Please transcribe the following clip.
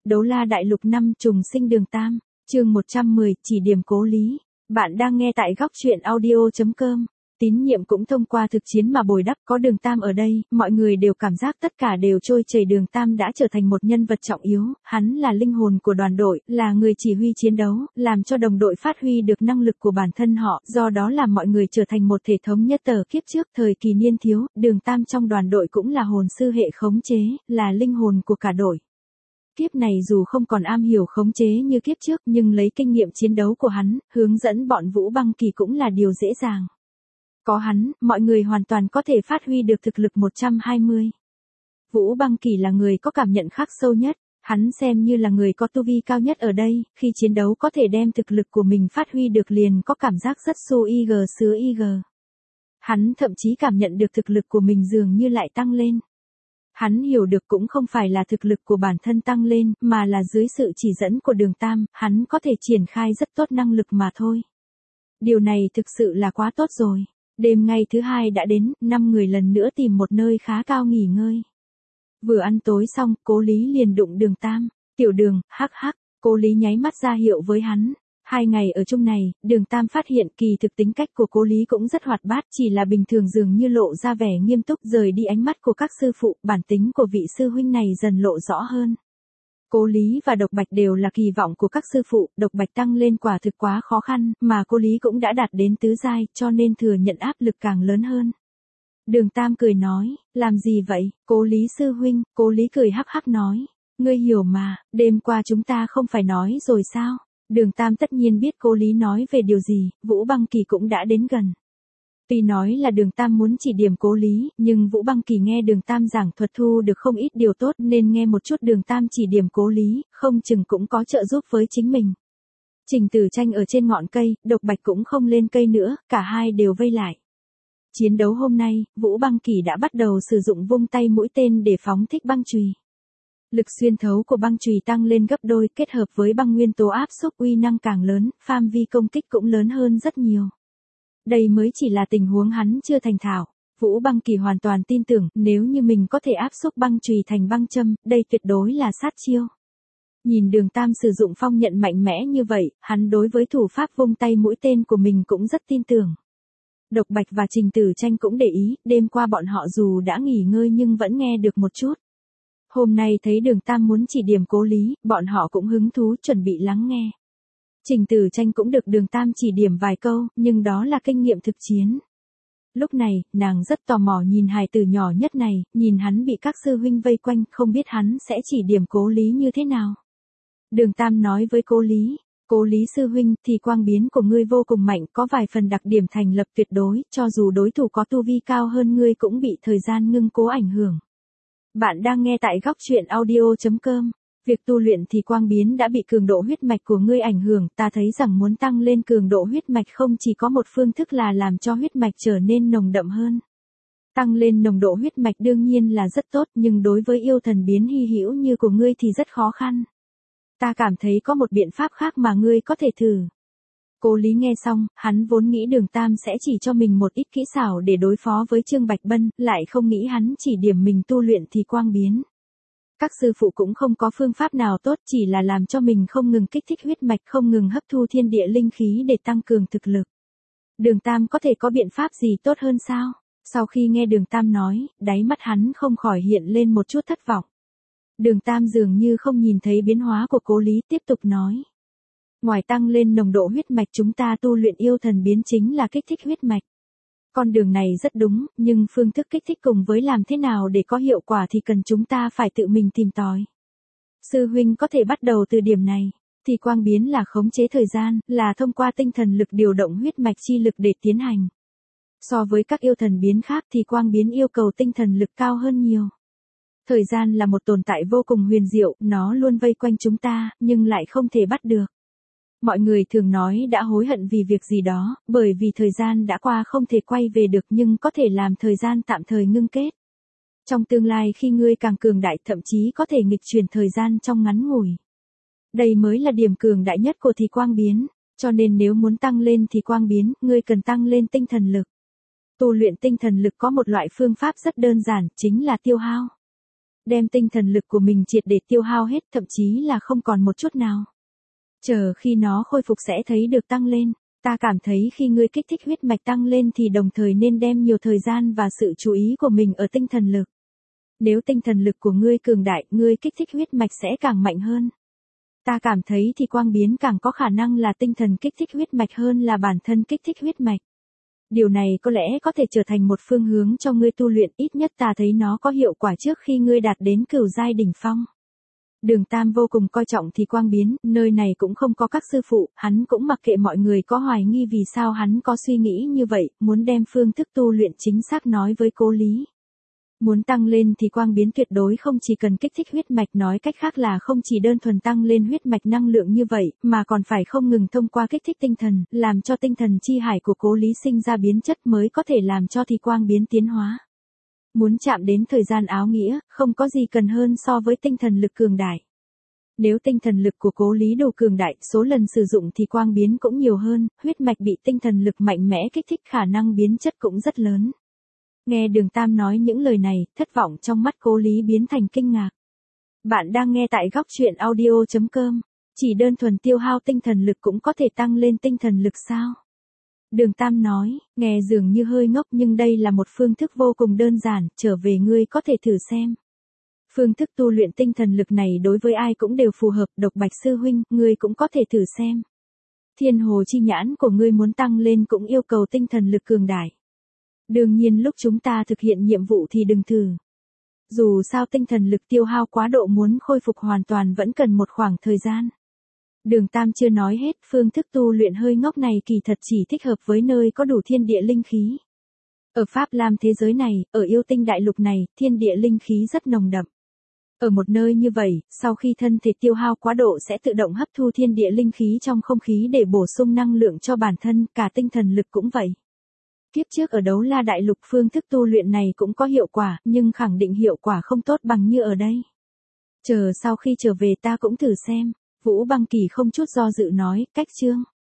Đấu La Đại Lục 5 trùng sinh đường Tam, chương 110, chỉ điểm cố lý. Bạn đang nghe tại góc truyện audio.com. Tín nhiệm cũng thông qua thực chiến mà bồi đắp, có đường Tam ở đây, mọi người đều cảm giác tất cả đều trôi chảy. Đường Tam đã trở thành một nhân vật trọng yếu, hắn là linh hồn của đoàn đội, là người chỉ huy chiến đấu, làm cho đồng đội phát huy được năng lực của bản thân họ, do đó làm mọi người trở thành một thể thống nhất. Kiếp trước thời kỳ niên thiếu, đường Tam trong đoàn đội cũng là hồn sư hệ khống chế, là linh hồn của cả đội. Kiếp này dù không còn am hiểu khống chế như kiếp trước nhưng lấy kinh nghiệm chiến đấu của hắn, hướng dẫn bọn Vũ Băng Kỳ cũng là điều dễ dàng. Có hắn, mọi người hoàn toàn có thể phát huy được thực lực 120. Vũ Băng Kỳ là người có cảm nhận khắc sâu nhất, hắn xem như là người có tu vi cao nhất ở đây, khi chiến đấu có thể đem thực lực của mình phát huy được liền có cảm giác rất su ig sứa ig. Hắn thậm chí cảm nhận được thực lực của mình dường như lại tăng lên. Hắn hiểu được cũng không phải là thực lực của bản thân tăng lên, mà là dưới sự chỉ dẫn của đường Tam, hắn có thể triển khai rất tốt năng lực mà thôi. Điều này thực sự là quá tốt rồi. Đêm ngày thứ hai đã đến, 5 người lần nữa tìm một nơi khá cao nghỉ ngơi. Vừa ăn tối xong, Cố Lý liền đụng đường Tam. Tiểu Đường, hắc hắc, Cố Lý nháy mắt ra hiệu với hắn. 2 ngày ở chung này, đường Tam phát hiện kỳ thực tính cách của Cố Lý cũng rất hoạt bát, chỉ là bình thường dường như lộ ra vẻ nghiêm túc, rời đi ánh mắt của các sư phụ, bản tính của vị sư huynh này dần lộ rõ hơn. Cố Lý và Độc Bạch đều là kỳ vọng của các sư phụ, Độc Bạch tăng lên quả thực quá khó khăn, mà Cố Lý cũng đã đạt đến tứ giai, cho nên thừa nhận áp lực càng lớn hơn. Đường Tam cười nói, làm gì vậy, Cố Lý sư huynh, Cố Lý cười hắc hắc nói, ngươi hiểu mà, đêm qua chúng ta không phải nói rồi sao? Đường Tam tất nhiên biết Cố Lý nói về điều gì, Vũ Băng Kỳ cũng đã đến gần. Tuy nói là đường Tam muốn chỉ điểm Cố Lý, nhưng Vũ Băng Kỳ nghe đường Tam giảng thuật thu được không ít điều tốt nên nghe một chút đường Tam chỉ điểm Cố Lý, không chừng cũng có trợ giúp với chính mình. Trình Tử Tranh ở trên ngọn cây, Độc Bạch cũng không lên cây nữa, cả hai đều vây lại. Chiến đấu hôm nay, Vũ Băng Kỳ đã bắt đầu sử dụng vung tay mũi tên để phóng thích băng chùy. Lực xuyên thấu của băng chùy tăng lên gấp đôi, kết hợp với băng nguyên tố áp xúc uy năng càng lớn, phạm vi công kích cũng lớn hơn rất nhiều. Đây mới chỉ là tình huống hắn chưa thành thạo. Vũ Băng Kỳ hoàn toàn tin tưởng, nếu như mình có thể áp xúc băng chùy thành băng châm, đây tuyệt đối là sát chiêu. Nhìn đường Tam sử dụng phong nhận mạnh mẽ như vậy, hắn đối với thủ pháp vung tay mũi tên của mình cũng rất tin tưởng. Độc Bạch và Trình Tử Tranh cũng để ý, đêm qua bọn họ dù đã nghỉ ngơi nhưng vẫn nghe được một chút. Hôm nay thấy đường Tam muốn chỉ điểm Cố Lý, bọn họ cũng hứng thú chuẩn bị lắng nghe. Trình Tử Tranh cũng được đường Tam chỉ điểm vài câu, nhưng đó là kinh nghiệm thực chiến. Lúc này, nàng rất tò mò nhìn hài tử nhỏ nhất này, nhìn hắn bị các sư huynh vây quanh, không biết hắn sẽ chỉ điểm Cố Lý như thế nào. Đường Tam nói với Cố Lý sư huynh, thì quang biến của ngươi vô cùng mạnh, có vài phần đặc điểm thành lập tuyệt đối, cho dù đối thủ có tu vi cao hơn ngươi cũng bị thời gian ngưng cố ảnh hưởng. Bạn đang nghe tại góc truyện audio.com. Việc tu luyện thì quang biến đã bị cường độ huyết mạch của ngươi ảnh hưởng, ta thấy rằng muốn tăng lên cường độ huyết mạch không chỉ có một phương thức là làm cho huyết mạch trở nên nồng đậm hơn. Tăng lên nồng độ huyết mạch đương nhiên là rất tốt, nhưng đối với yêu thần biến hy hữu như của ngươi thì rất khó khăn. Ta cảm thấy có một biện pháp khác mà ngươi có thể thử. Cố Lý nghe xong, hắn vốn nghĩ đường Tam sẽ chỉ cho mình một ít kỹ xảo để đối phó với Trương Bạch Bân, lại không nghĩ hắn chỉ điểm mình tu luyện thì quang biến. Các sư phụ cũng không có phương pháp nào tốt, chỉ là làm cho mình không ngừng kích thích huyết mạch, không ngừng hấp thu thiên địa linh khí để tăng cường thực lực. Đường Tam có thể có biện pháp gì tốt hơn sao? Sau khi nghe đường Tam nói, đáy mắt hắn không khỏi hiện lên một chút thất vọng. Đường Tam dường như không nhìn thấy biến hóa của Cố Lý, tiếp tục nói. Ngoài tăng lên nồng độ huyết mạch, chúng ta tu luyện yêu thần biến chính là kích thích huyết mạch. Con đường này rất đúng, nhưng phương thức kích thích cùng với làm thế nào để có hiệu quả thì cần chúng ta phải tự mình tìm tòi. Sư huynh có thể bắt đầu từ điểm này, thì quang biến là khống chế thời gian, là thông qua tinh thần lực điều động huyết mạch chi lực để tiến hành. So với các yêu thần biến khác thì quang biến yêu cầu tinh thần lực cao hơn nhiều. Thời gian là một tồn tại vô cùng huyền diệu, nó luôn vây quanh chúng ta, nhưng lại không thể bắt được. Mọi người thường nói đã hối hận vì việc gì đó, bởi vì thời gian đã qua không thể quay về được nhưng có thể làm thời gian tạm thời ngưng kết. Trong tương lai khi ngươi càng cường đại thậm chí có thể nghịch chuyển thời gian trong ngắn ngủi. Đây mới là điểm cường đại nhất của thì quang biến, cho nên nếu muốn tăng lên thì quang biến, ngươi cần tăng lên tinh thần lực. Tu luyện tinh thần lực có một loại phương pháp rất đơn giản, chính là tiêu hao. đem tinh thần lực của mình triệt để tiêu hao hết, thậm chí là không còn một chút nào. Chờ khi nó khôi phục sẽ thấy được tăng lên. Ta cảm thấy khi ngươi kích thích huyết mạch tăng lên thì đồng thời nên đem nhiều thời gian và sự chú ý của mình ở tinh thần lực. Nếu tinh thần lực của ngươi cường đại, ngươi kích thích huyết mạch sẽ càng mạnh hơn. Ta cảm thấy thì quang biến càng có khả năng là tinh thần kích thích huyết mạch hơn là bản thân kích thích huyết mạch. Điều này có lẽ có thể trở thành một phương hướng cho ngươi tu luyện, ít nhất ta thấy nó có hiệu quả trước khi ngươi đạt đến cửu giai đỉnh phong. Đường Tam vô cùng coi trọng thì quang biến, nơi này cũng không có các sư phụ, hắn cũng mặc kệ mọi người có hoài nghi vì sao hắn có suy nghĩ như vậy, muốn đem phương thức tu luyện chính xác nói với Cố Lý. Muốn tăng lên thì quang biến tuyệt đối không chỉ cần kích thích huyết mạch, nói cách khác là không chỉ đơn thuần tăng lên huyết mạch năng lượng như vậy, mà còn phải không ngừng thông qua kích thích tinh thần, làm cho tinh thần chi hải của Cố Lý sinh ra biến chất mới có thể làm cho thì quang biến tiến hóa. Muốn chạm đến thời gian áo nghĩa, không có gì cần hơn so với tinh thần lực cường đại. Nếu tinh thần lực của Cố Lý đủ cường đại, số lần sử dụng thì quang biến cũng nhiều hơn, huyết mạch bị tinh thần lực mạnh mẽ kích thích khả năng biến chất cũng rất lớn. Nghe Đường Tam nói những lời này, thất vọng trong mắt Cố Lý biến thành kinh ngạc. Bạn đang nghe tại góc truyện audio.com. Chỉ đơn thuần tiêu hao tinh thần lực cũng có thể tăng lên tinh thần lực sao? Đường Tam nói, nghe dường như hơi ngốc nhưng đây là một phương thức vô cùng đơn giản, trở về ngươi có thể thử xem. Phương thức tu luyện tinh thần lực này đối với ai cũng đều phù hợp, Độc Bạch sư huynh, ngươi cũng có thể thử xem. Thiên hồ chi nhãn của ngươi muốn tăng lên cũng yêu cầu tinh thần lực cường đại. Đương nhiên lúc chúng ta thực hiện nhiệm vụ thì đừng thử. Dù sao tinh thần lực tiêu hao quá độ muốn khôi phục hoàn toàn vẫn cần một khoảng thời gian. Đường Tam chưa nói hết, phương thức tu luyện hơi ngốc này kỳ thật chỉ thích hợp với nơi có đủ thiên địa linh khí. Ở Pháp Lam thế giới này, ở yêu tinh đại lục này, thiên địa linh khí rất nồng đậm. Ở một nơi như vậy, sau khi thân thể tiêu hao quá độ sẽ tự động hấp thu thiên địa linh khí trong không khí để bổ sung năng lượng cho bản thân, cả tinh thần lực cũng vậy. Kiếp trước ở Đấu La Đại Lục phương thức tu luyện này cũng có hiệu quả, nhưng khẳng định hiệu quả không tốt bằng như ở đây. Chờ sau khi trở về ta cũng thử xem. Vũ Băng Kỳ không chút do dự nói, cách chương.